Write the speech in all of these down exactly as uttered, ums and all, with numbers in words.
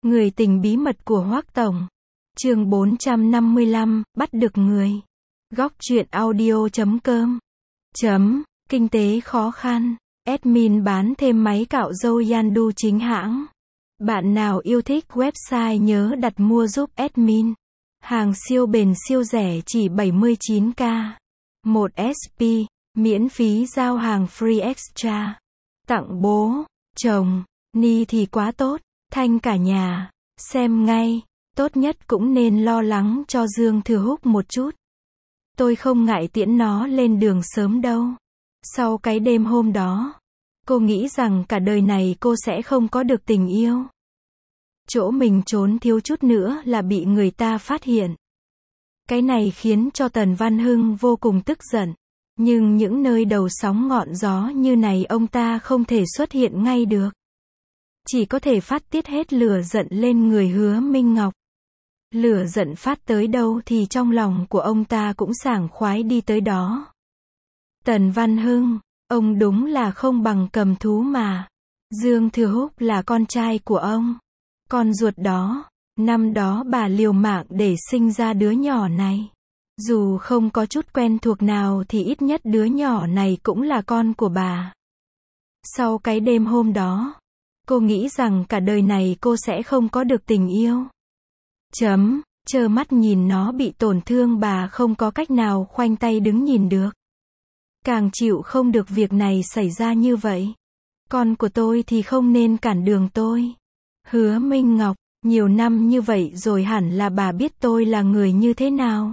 Người tình bí mật của Hoắc Tổng. Chương bốn trăm năm mươi lăm, bắt được người. Góc truyện audio chấm com. Chấm, kinh tế khó khăn. Admin bán thêm máy cạo râu Yandu chính hãng. Bạn nào yêu thích website nhớ đặt mua giúp admin. Hàng siêu bền siêu rẻ chỉ bảy mươi chín k. một ét pê, miễn phí giao hàng free extra. Tặng bố, chồng, ni thì quá tốt, thanh cả nhà. Xem ngay, tốt nhất cũng nên lo lắng cho Dương Thừa Húc một chút. Tôi không ngại tiễn nó lên đường sớm đâu. Sau cái đêm hôm đó, cô nghĩ rằng cả đời này cô sẽ không có được tình yêu. Chỗ mình trốn thiếu chút nữa là bị người ta phát hiện. Cái này khiến cho Tần Văn Hưng vô cùng tức giận. Nhưng những nơi đầu sóng ngọn gió như này ông ta không thể xuất hiện ngay được. Chỉ có thể phát tiết hết lửa giận lên người Hứa Minh Ngọc. Lửa giận phát tới đâu thì trong lòng của ông ta cũng sảng khoái đi tới đó. Tần Văn Hưng, ông đúng là không bằng cầm thú mà. Dương Thừa Húc là con trai của ông. Con ruột đó, năm đó bà liều mạng để sinh ra đứa nhỏ này. Dù không có chút quen thuộc nào thì ít nhất đứa nhỏ này cũng là con của bà. Sau cái đêm hôm đó, cô nghĩ rằng cả đời này cô sẽ không có được tình yêu. Chấm, trơ mắt nhìn nó bị tổn thương bà không có cách nào khoanh tay đứng nhìn được. Càng chịu không được việc này xảy ra như vậy. Con của tôi thì không nên cản đường tôi. Hứa Minh Ngọc, nhiều năm như vậy rồi hẳn là bà biết tôi là người như thế nào.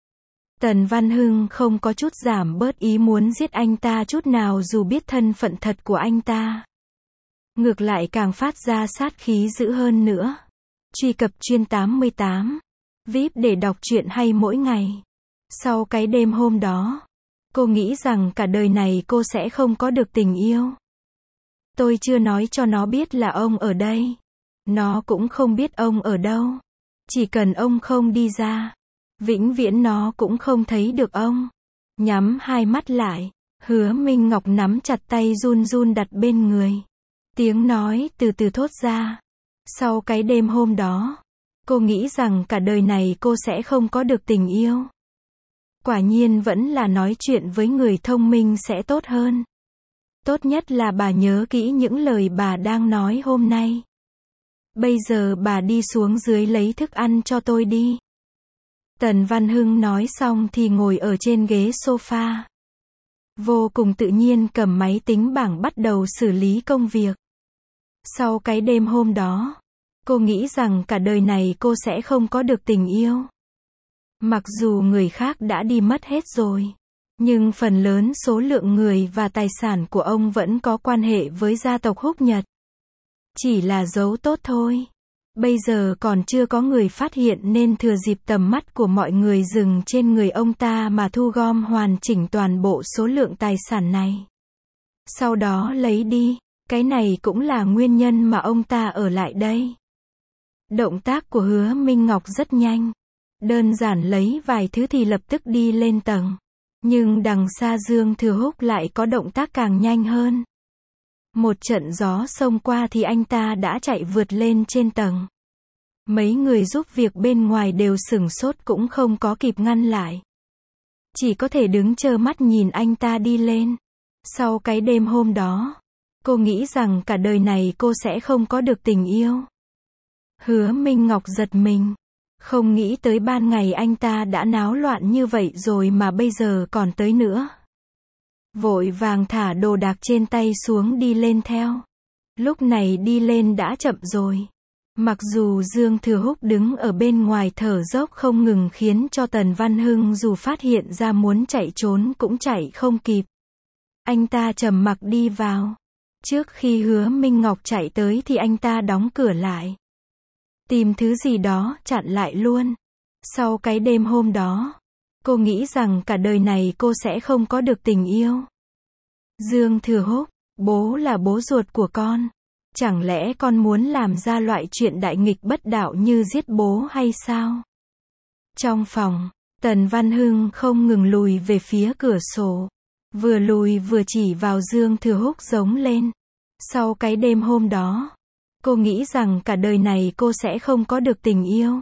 Tần Văn Hưng không có chút giảm bớt ý muốn giết anh ta chút nào dù biết thân phận thật của anh ta. Ngược lại càng phát ra sát khí dữ hơn nữa. Truy cập chuyên tám mươi tám. vê i pê để đọc truyện hay mỗi ngày. Sau cái đêm hôm đó, cô nghĩ rằng cả đời này cô sẽ không có được tình yêu. Tôi chưa nói cho nó biết là ông ở đây. Nó cũng không biết ông ở đâu. Chỉ cần ông không đi ra, vĩnh viễn nó cũng không thấy được ông. Nhắm hai mắt lại, Hứa Minh Ngọc nắm chặt tay run run đặt bên người. Tiếng nói từ từ thốt ra. Sau cái đêm hôm đó, cô nghĩ rằng cả đời này cô sẽ không có được tình yêu. Quả nhiên vẫn là nói chuyện với người thông minh sẽ tốt hơn. Tốt nhất là bà nhớ kỹ những lời bà đang nói hôm nay. Bây giờ bà đi xuống dưới lấy thức ăn cho tôi đi. Tần Văn Hưng nói xong thì ngồi ở trên ghế sofa. Vô cùng tự nhiên cầm máy tính bảng bắt đầu xử lý công việc. Sau cái đêm hôm đó, cô nghĩ rằng cả đời này cô sẽ không có được tình yêu. Mặc dù người khác đã đi mất hết rồi, nhưng phần lớn số lượng người và tài sản của ông vẫn có quan hệ với gia tộc Húc Nhật. Chỉ là giấu tốt thôi. Bây giờ còn chưa có người phát hiện nên thừa dịp tầm mắt của mọi người dừng trên người ông ta mà thu gom hoàn chỉnh toàn bộ số lượng tài sản này. Sau đó lấy đi. Cái này cũng là nguyên nhân mà ông ta ở lại đây. Động tác của Hứa Minh Ngọc rất nhanh. Đơn giản lấy vài thứ thì lập tức đi lên tầng. Nhưng đằng xa Dương Thừa Húc lại có động tác càng nhanh hơn. Một trận gió xông qua thì anh ta đã chạy vượt lên trên tầng. Mấy người giúp việc bên ngoài đều sửng sốt cũng không có kịp ngăn lại. Chỉ có thể đứng trơ mắt nhìn anh ta đi lên. Sau cái đêm hôm đó, cô nghĩ rằng cả đời này cô sẽ không có được tình yêu. Hứa Minh Ngọc giật mình. Không nghĩ tới ban ngày anh ta đã náo loạn như vậy rồi mà bây giờ còn tới nữa. Vội vàng thả đồ đạc trên tay xuống đi lên theo. Lúc này đi lên đã chậm rồi. Mặc dù Dương Thừa Húc đứng ở bên ngoài thở dốc không ngừng khiến cho Tần Văn Hưng dù phát hiện ra muốn chạy trốn cũng chạy không kịp. Anh ta trầm mặc đi vào. Trước khi Hứa Minh Ngọc chạy tới thì anh ta đóng cửa lại. Tìm thứ gì đó chặn lại luôn. Sau cái đêm hôm đó, cô nghĩ rằng cả đời này cô sẽ không có được tình yêu. Dương Thừa Húc, bố là bố ruột của con. Chẳng lẽ con muốn làm ra loại chuyện đại nghịch bất đạo như giết bố hay sao? Trong phòng, Tần Văn Hưng không ngừng lùi về phía cửa sổ. Vừa lùi vừa chỉ vào Dương Thừa Húc giống lên. Sau cái đêm hôm đó, Cô nghĩ rằng cả đời này cô sẽ không có được tình yêu.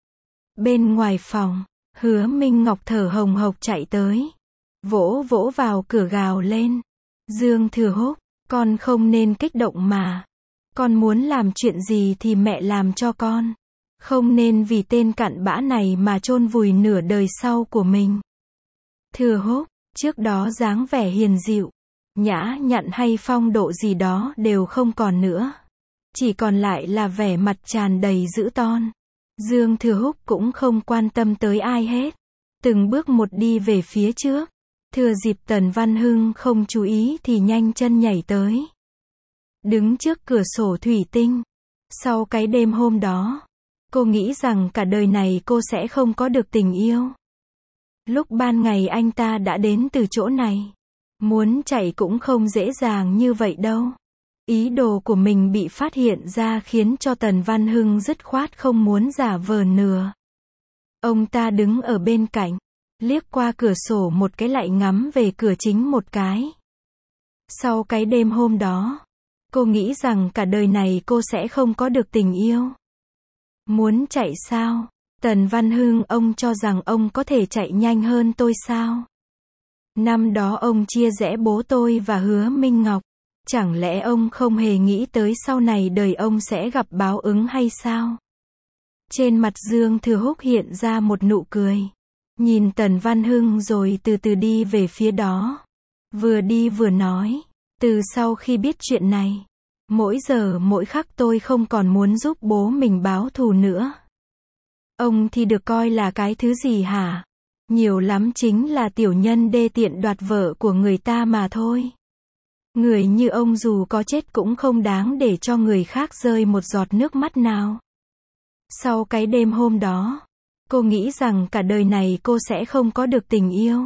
Bên ngoài phòng, Hứa Minh Ngọc thở hồng hộc chạy tới. Vỗ vỗ vào cửa gào lên. Dương Thừa Húc, con không nên kích động mà. Con muốn làm chuyện gì thì mẹ làm cho con. Không nên vì tên cặn bã này mà chôn vùi nửa đời sau của mình. Thừa Húc, trước đó dáng vẻ hiền dịu, nhã nhặn hay phong độ gì đó đều không còn nữa. Chỉ còn lại là vẻ mặt tràn đầy dữ ton. Dương Thừa Húc cũng không quan tâm tới ai hết. Từng bước một đi về phía trước. Thừa dịp Tần Văn Hưng không chú ý thì nhanh chân nhảy tới. Đứng trước cửa sổ thủy tinh. Sau cái đêm hôm đó, cô nghĩ rằng cả đời này cô sẽ không có được tình yêu. Lúc ban ngày anh ta đã đến từ chỗ này. Muốn chạy cũng không dễ dàng như vậy đâu. Ý đồ của mình bị phát hiện ra khiến cho Tần Văn Hưng dứt khoát không muốn giả vờ nữa. Ông ta đứng ở bên cạnh, liếc qua cửa sổ một cái lại ngắm về cửa chính một cái. Sau cái đêm hôm đó, cô nghĩ rằng cả đời này cô sẽ không có được tình yêu. Muốn chạy sao? Tần Văn Hưng, ông cho rằng ông có thể chạy nhanh hơn tôi sao? Năm đó ông chia rẽ bố tôi và Hứa Minh Ngọc. Chẳng lẽ ông không hề nghĩ tới sau này đời ông sẽ gặp báo ứng hay sao? Trên mặt Dương Thừa Húc hiện ra một nụ cười. Nhìn Tần Văn Hưng rồi từ từ đi về phía đó. Vừa đi vừa nói. Từ sau khi biết chuyện này, mỗi giờ mỗi khắc tôi không còn muốn giúp bố mình báo thù nữa. Ông thì được coi là cái thứ gì hả? Nhiều lắm chính là tiểu nhân đê tiện đoạt vợ của người ta mà thôi. Người như ông dù có chết cũng không đáng để cho người khác rơi một giọt nước mắt nào. Sau cái đêm hôm đó, cô nghĩ rằng cả đời này cô sẽ không có được tình yêu.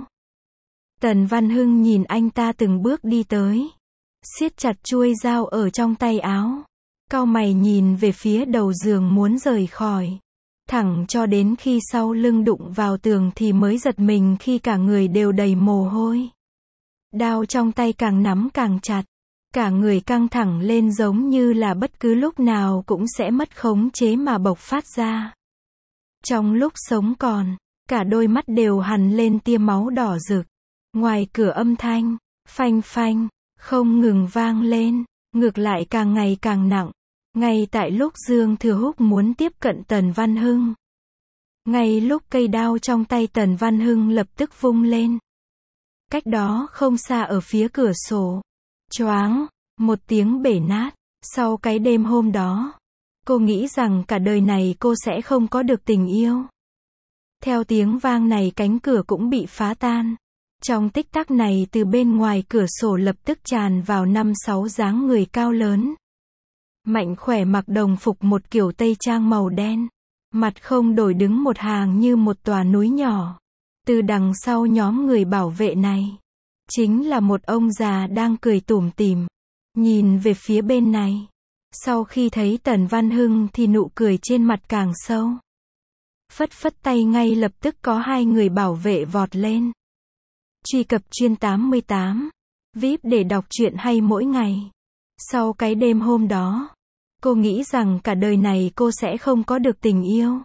Tần Văn Hưng nhìn anh ta từng bước đi tới, siết chặt chuôi dao ở trong tay áo, cau mày nhìn về phía đầu giường muốn rời khỏi. Thẳng cho đến khi sau lưng đụng vào tường thì mới giật mình khi cả người đều đầy mồ hôi. Đao trong tay càng nắm càng chặt, cả người căng thẳng lên giống như là bất cứ lúc nào cũng sẽ mất khống chế mà bộc phát ra. Trong lúc sống còn, cả đôi mắt đều hằn lên tia máu đỏ rực. Ngoài cửa âm thanh, phanh phanh, không ngừng vang lên, ngược lại càng ngày càng nặng. Ngay tại lúc Dương Thừa Húc muốn tiếp cận Tần Văn Hưng. Ngay lúc cây đao trong tay Tần Văn Hưng lập tức vung lên. Cách đó không xa ở phía cửa sổ. Choáng, một tiếng bể nát. Sau cái đêm hôm đó, cô nghĩ rằng cả đời này cô sẽ không có được tình yêu. Theo tiếng vang này cánh cửa cũng bị phá tan. Trong tích tắc này từ bên ngoài cửa sổ lập tức tràn vào năm sáu dáng người cao lớn. Mạnh Khỏe mặc đồng phục một kiểu tây trang màu đen. Mặt không đổi đứng một hàng như một tòa núi nhỏ. Từ đằng sau nhóm người bảo vệ này, chính là một ông già đang cười tủm tỉm, nhìn về phía bên này. Sau khi thấy Tần Văn Hưng thì nụ cười trên mặt càng sâu. Phất phất tay ngay lập tức có hai người bảo vệ vọt lên. Truy cập chuyên tám mươi tám, vê i pê để đọc truyện hay mỗi ngày. Sau cái đêm hôm đó, cô nghĩ rằng cả đời này cô sẽ không có được tình yêu.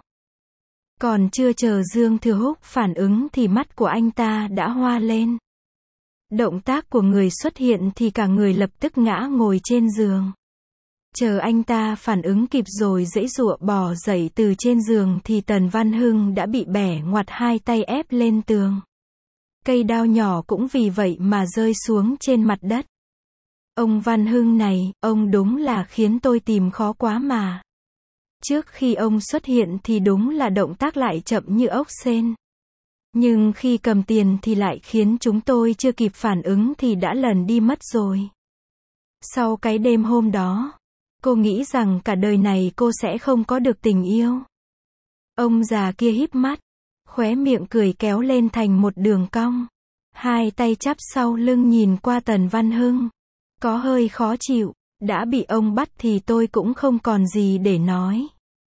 Còn chưa chờ Dương Thừa Húc phản ứng thì mắt của anh ta đã hoa lên. Động tác của người xuất hiện thì cả người lập tức ngã ngồi trên giường. Chờ anh ta phản ứng kịp rồi giãy giụa bò dậy từ trên giường thì Tần Văn Hưng đã bị bẻ ngoặt hai tay ép lên tường. Cây đao nhỏ cũng vì vậy mà rơi xuống trên mặt đất. Ông Văn Hưng này, ông đúng là khiến tôi tìm khó quá mà. Trước khi ông xuất hiện thì đúng là động tác lại chậm như ốc sên. Nhưng khi cầm tiền thì lại khiến chúng tôi chưa kịp phản ứng thì đã lần đi mất rồi. Sau cái đêm hôm đó, cô nghĩ rằng cả đời này cô sẽ không có được tình yêu. Ông già kia híp mắt, khóe miệng cười kéo lên thành một đường cong. Hai tay chắp sau lưng nhìn qua Tần Văn Hưng. Có hơi khó chịu, đã bị ông bắt thì tôi cũng không còn gì để nói.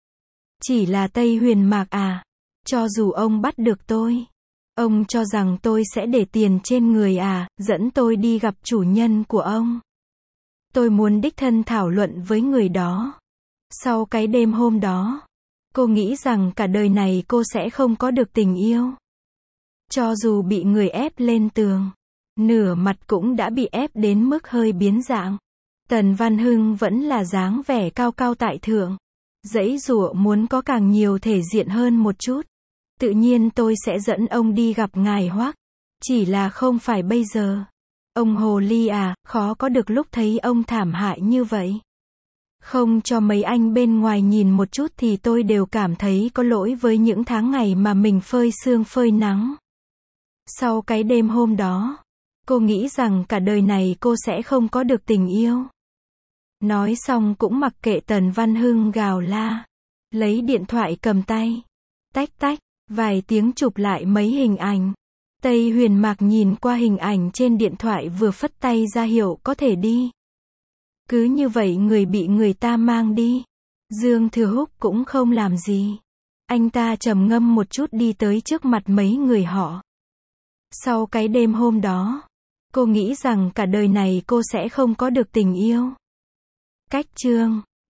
Chỉ là Tây Huyền Mạc à, cho dù ông bắt được tôi, ông cho rằng tôi sẽ để tiền trên người à, dẫn tôi đi gặp chủ nhân của ông. Tôi muốn đích thân thảo luận với người đó. Sau cái đêm hôm đó, cô nghĩ rằng cả đời này cô sẽ không có được tình yêu. Cho dù bị người ép lên tường, nửa mặt cũng đã bị ép đến mức hơi biến dạng. Tần Văn Hưng vẫn là dáng vẻ cao cao tại thượng, giãy giụa muốn có càng nhiều thể diện hơn một chút. Tự nhiên tôi sẽ dẫn ông đi gặp ngài Hoắc, chỉ là không phải bây giờ. Ông hồ ly à, khó có được lúc thấy ông thảm hại như vậy. Không cho mấy anh bên ngoài nhìn một chút thì tôi đều cảm thấy có lỗi với những tháng ngày mà mình phơi sương phơi nắng. Sau cái đêm hôm đó, cô nghĩ rằng cả đời này cô sẽ không có được tình yêu. Nói xong cũng mặc kệ Tần Văn Hưng gào la. Lấy điện thoại cầm tay. Tách tách, vài tiếng chụp lại mấy hình ảnh. Tây Huyền Mạc nhìn qua hình ảnh trên điện thoại vừa phất tay ra hiệu có thể đi. Cứ như vậy người bị người ta mang đi. Dương Thừa Húc cũng không làm gì. Anh ta trầm ngâm một chút đi tới trước mặt mấy người họ. Sau cái đêm hôm đó, cô nghĩ rằng cả đời này cô sẽ không có được tình yêu. Cách chương